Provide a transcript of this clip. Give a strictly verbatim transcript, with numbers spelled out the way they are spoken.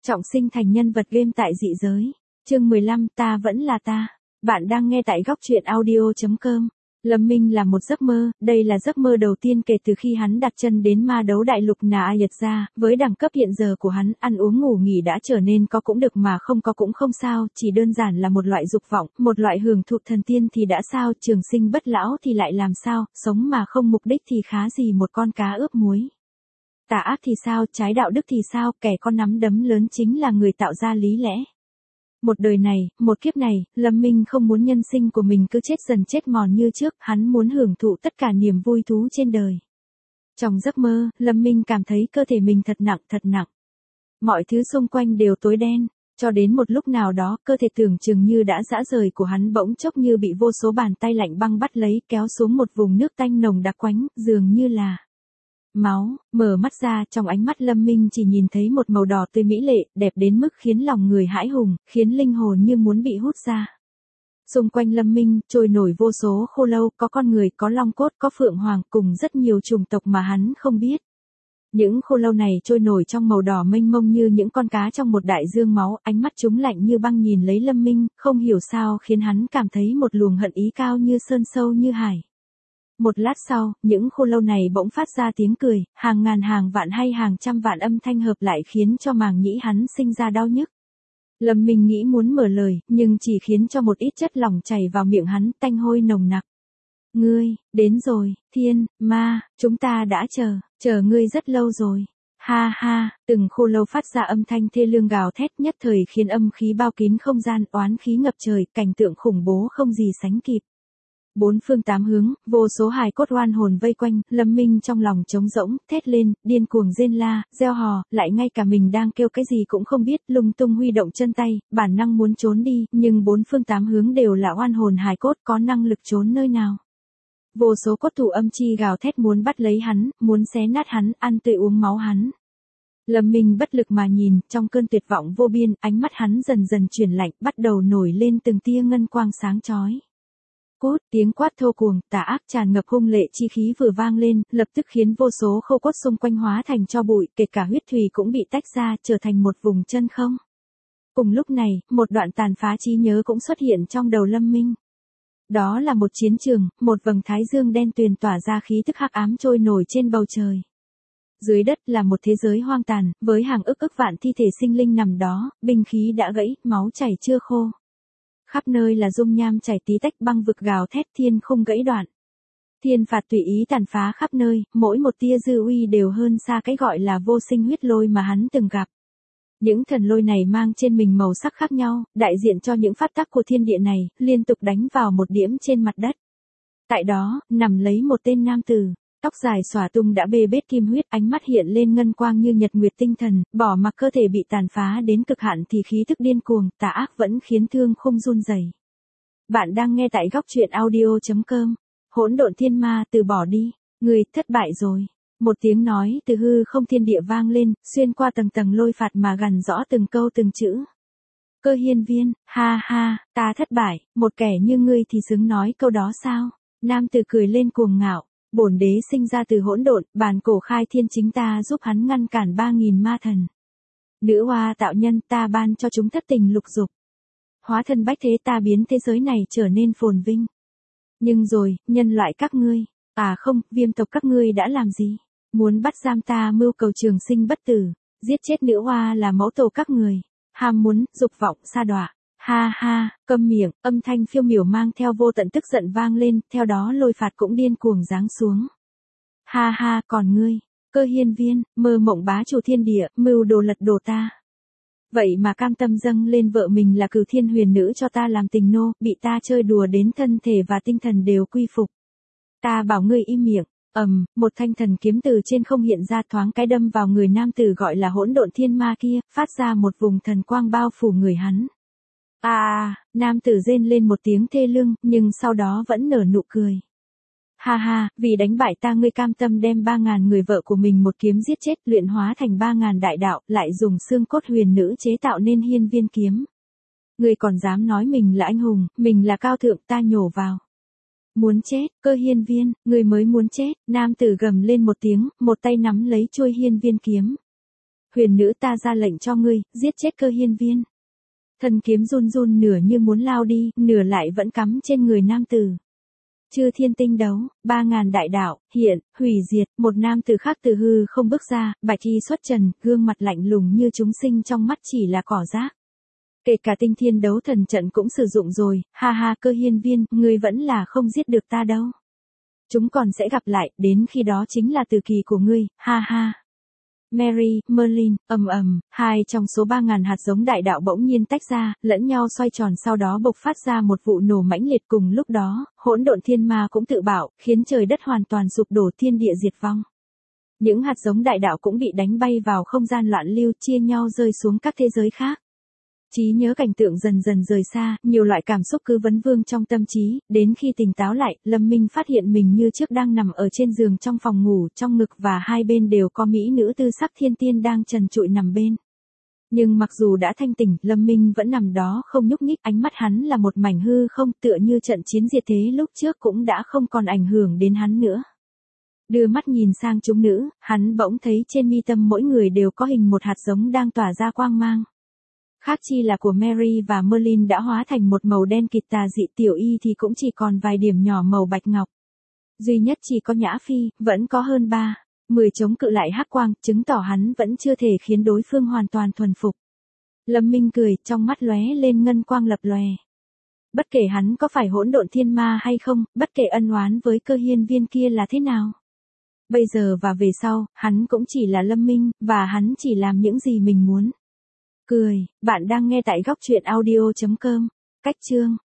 Trọng sinh thành nhân vật game tại dị giới. Chương mười lăm, ta vẫn là ta. Bạn đang nghe tại góc truyện audio chấm com. Lâm Minh là một giấc mơ, đây là giấc mơ đầu tiên kể từ khi hắn đặt chân đến ma đấu đại lục Nà Ayat ra, với đẳng cấp hiện giờ của hắn, ăn uống ngủ nghỉ đã trở nên có cũng được mà không có cũng không sao, chỉ đơn giản là một loại dục vọng, một loại hưởng thụ thần tiên thì đã sao, trường sinh bất lão thì lại làm sao, sống mà không mục đích thì khá gì một con cá ướp muối. Tà ác thì sao, trái đạo đức thì sao, kẻ có nắm đấm lớn chính là người tạo ra lý lẽ. Một đời này, một kiếp này, Lâm Minh không muốn nhân sinh của mình cứ chết dần chết mòn như trước, hắn muốn hưởng thụ tất cả niềm vui thú trên đời. Trong giấc mơ, Lâm Minh cảm thấy cơ thể mình thật nặng thật nặng. Mọi thứ xung quanh đều tối đen, cho đến một lúc nào đó, cơ thể tưởng chừng như đã rã rời của hắn bỗng chốc như bị vô số bàn tay lạnh băng bắt lấy, kéo xuống một vùng nước tanh nồng đặc quánh, dường như là máu. Mở mắt ra, trong ánh mắt Lâm Minh chỉ nhìn thấy một màu đỏ tươi mỹ lệ, đẹp đến mức khiến lòng người hãi hùng, khiến linh hồn như muốn bị hút ra. Xung quanh Lâm Minh, trôi nổi vô số khô lâu, có con người, có long cốt, có phượng hoàng, cùng rất nhiều chủng tộc mà hắn không biết. Những khô lâu này trôi nổi trong màu đỏ mênh mông như những con cá trong một đại dương máu, ánh mắt chúng lạnh như băng nhìn lấy Lâm Minh, không hiểu sao khiến hắn cảm thấy một luồng hận ý cao như sơn sâu như hải. Một lát sau, những khô lâu này bỗng phát ra tiếng cười, hàng ngàn hàng vạn hay hàng trăm vạn âm thanh hợp lại khiến cho màng nhĩ hắn sinh ra đau nhức. Lâm Minh nghĩ muốn mở lời, nhưng chỉ khiến cho một ít chất lỏng chảy vào miệng hắn, tanh hôi nồng nặc. Ngươi, đến rồi, thiên, ma, chúng ta đã chờ, chờ ngươi rất lâu rồi. Ha ha, từng khô lâu phát ra âm thanh thê lương gào thét nhất thời khiến âm khí bao kín không gian, oán khí ngập trời, cảnh tượng khủng bố không gì sánh kịp. Bốn phương tám hướng, vô số hài cốt oan hồn vây quanh, Lâm Minh trong lòng trống rỗng, thét lên, điên cuồng rên la, reo hò, lại ngay cả mình đang kêu cái gì cũng không biết, lung tung huy động chân tay, bản năng muốn trốn đi, nhưng bốn phương tám hướng đều là oan hồn hài cốt, có năng lực trốn nơi nào. Vô số cốt thủ âm chi gào thét muốn bắt lấy hắn, muốn xé nát hắn, ăn tươi uống máu hắn. Lâm Minh bất lực mà nhìn, trong cơn tuyệt vọng vô biên, ánh mắt hắn dần dần chuyển lạnh, bắt đầu nổi lên từng tia ngân quang sáng chói. Cốt, tiếng quát thô cuồng, tà ác tràn ngập hung lệ chi khí vừa vang lên, lập tức khiến vô số khô cốt xung quanh hóa thành tro bụi, kể cả huyết thủy cũng bị tách ra, trở thành một vùng chân không. Cùng lúc này, một đoạn tàn phá trí nhớ cũng xuất hiện trong đầu Lâm Minh. Đó là một chiến trường, một vầng thái dương đen tuyền tỏa ra khí tức hắc ám trôi nổi trên bầu trời. Dưới đất là một thế giới hoang tàn, với hàng ức ức vạn thi thể sinh linh nằm đó, binh khí đã gãy, máu chảy chưa khô. Khắp nơi là dung nham chảy tí tách, băng vực gào thét, thiên không gãy đoạn. Thiên phạt tùy ý tàn phá khắp nơi, mỗi một tia dư uy đều hơn xa cái gọi là vô sinh huyết lôi mà hắn từng gặp. Những thần lôi này mang trên mình màu sắc khác nhau, đại diện cho những phát tắc của thiên địa này, liên tục đánh vào một điểm trên mặt đất. Tại đó, nằm lấy một tên nam tử. Tóc dài xõa tung đã bê bết kim huyết, ánh mắt hiện lên ngân quang như nhật nguyệt tinh thần, bỏ mặc cơ thể bị tàn phá đến cực hạn thì khí thức điên cuồng, tà ác vẫn khiến thương không run rẩy. Bạn đang nghe tại góc truyện audio chấm com. Hỗn độn thiên ma, từ bỏ đi, người thất bại rồi. Một tiếng nói từ hư không thiên địa vang lên, xuyên qua tầng tầng lôi phạt mà gằn rõ từng câu từng chữ. Cơ hiên viên, ha ha, ta thất bại, một kẻ như ngươi thì xứng nói câu đó sao? Nam tử cười lên cuồng ngạo. Bổn đế sinh ra từ hỗn độn, bàn cổ khai thiên chính ta giúp hắn ngăn cản ba nghìn ma thần. Nữ hoa tạo nhân, ta ban cho chúng thất tình lục dục. Hóa thân bách thế, ta biến thế giới này trở nên phồn vinh. Nhưng rồi, nhân loại các ngươi, à không, viêm tộc các ngươi đã làm gì? Muốn bắt giam ta mưu cầu trường sinh bất tử, giết chết nữ hoa là mẫu tổ các người. Ham muốn, dục vọng, sa đọa. Ha ha, câm miệng, âm thanh phiêu miểu mang theo vô tận tức giận vang lên, theo đó lôi phạt cũng điên cuồng giáng xuống. Ha ha, còn ngươi, cơ hiên viên, mơ mộng bá chủ thiên địa, mưu đồ lật đổ ta. Vậy mà cam tâm dâng lên vợ mình là Cửu Thiên Huyền Nữ cho ta làm tình nô, bị ta chơi đùa đến thân thể và tinh thần đều quy phục. Ta bảo ngươi im miệng. Ầm, um, một thanh thần kiếm từ trên không hiện ra thoáng cái đâm vào người nam tử gọi là hỗn độn thiên ma kia, phát ra một vùng thần quang bao phủ người hắn. À, nam tử rên lên một tiếng thê lương, nhưng sau đó vẫn nở nụ cười. Ha ha, vì đánh bại ta ngươi cam tâm đem ba ngàn người vợ của mình một kiếm giết chết, luyện hóa thành ba ngàn đại đạo, lại dùng xương cốt huyền nữ chế tạo nên hiên viên kiếm. Ngươi còn dám nói mình là anh hùng, mình là cao thượng, ta nhổ vào. Muốn chết, cơ hiên viên, ngươi mới muốn chết, nam tử gầm lên một tiếng, một tay nắm lấy chuôi hiên viên kiếm. Huyền nữ ta ra lệnh cho ngươi, giết chết Cơ Hiên Viên. Thân kiếm run run nửa như muốn lao đi, nửa lại vẫn cắm trên người nam tử. Chư thiên tinh đấu, ba ngàn đại đạo, hiện, hủy diệt, một nam tử khác từ hư không bước ra, bạch y xuất trần, gương mặt lạnh lùng như chúng sinh trong mắt chỉ là cỏ rác. Kể cả tinh thiên đấu thần trận cũng sử dụng rồi, ha ha Cơ Hiên Viên, ngươi vẫn là không giết được ta đâu. Chúng còn sẽ gặp lại, đến khi đó chính là từ kỳ của ngươi, ha ha. Mary, Merlin, ầm ầm, hai trong số ba ngàn hạt giống đại đạo bỗng nhiên tách ra, lẫn nhau xoay tròn sau đó bộc phát ra một vụ nổ mãnh liệt cùng lúc đó, hỗn độn thiên ma cũng tự bạo, khiến trời đất hoàn toàn sụp đổ thiên địa diệt vong. Những hạt giống đại đạo cũng bị đánh bay vào không gian loạn lưu chia nhau rơi xuống các thế giới khác. Trí nhớ cảnh tượng dần dần rời xa, nhiều loại cảm xúc cứ vấn vương trong tâm trí, đến khi tỉnh táo lại, Lâm Minh phát hiện mình như trước đang nằm ở trên giường trong phòng ngủ, trong ngực và hai bên đều có mỹ nữ tư sắc thiên tiên đang trần trụi nằm bên. Nhưng mặc dù đã thanh tỉnh, Lâm Minh vẫn nằm đó không nhúc nhích, ánh mắt hắn là một mảnh hư không, tựa như trận chiến diệt thế lúc trước cũng đã không còn ảnh hưởng đến hắn nữa. Đưa mắt nhìn sang chúng nữ, hắn bỗng thấy trên mi tâm mỗi người đều có hình một hạt giống đang tỏa ra quang mang. Khác chi là của Mary và Merlin đã hóa thành một màu đen kịt tà dị, Tiểu Y thì cũng chỉ còn vài điểm nhỏ màu bạch ngọc. Duy nhất chỉ có Nhã Phi, vẫn có hơn ba, mười chống cự lại hắc quang, chứng tỏ hắn vẫn chưa thể khiến đối phương hoàn toàn thuần phục. Lâm Minh cười, trong mắt lóe lên ngân quang lập lòe. Bất kể hắn có phải hỗn độn thiên ma hay không, bất kể ân oán với Cơ Hiên Viên kia là thế nào. Bây giờ và về sau, hắn cũng chỉ là Lâm Minh, và hắn chỉ làm những gì mình muốn. Cười, bạn đang nghe tại góc truyện audio chấm com. Cách chương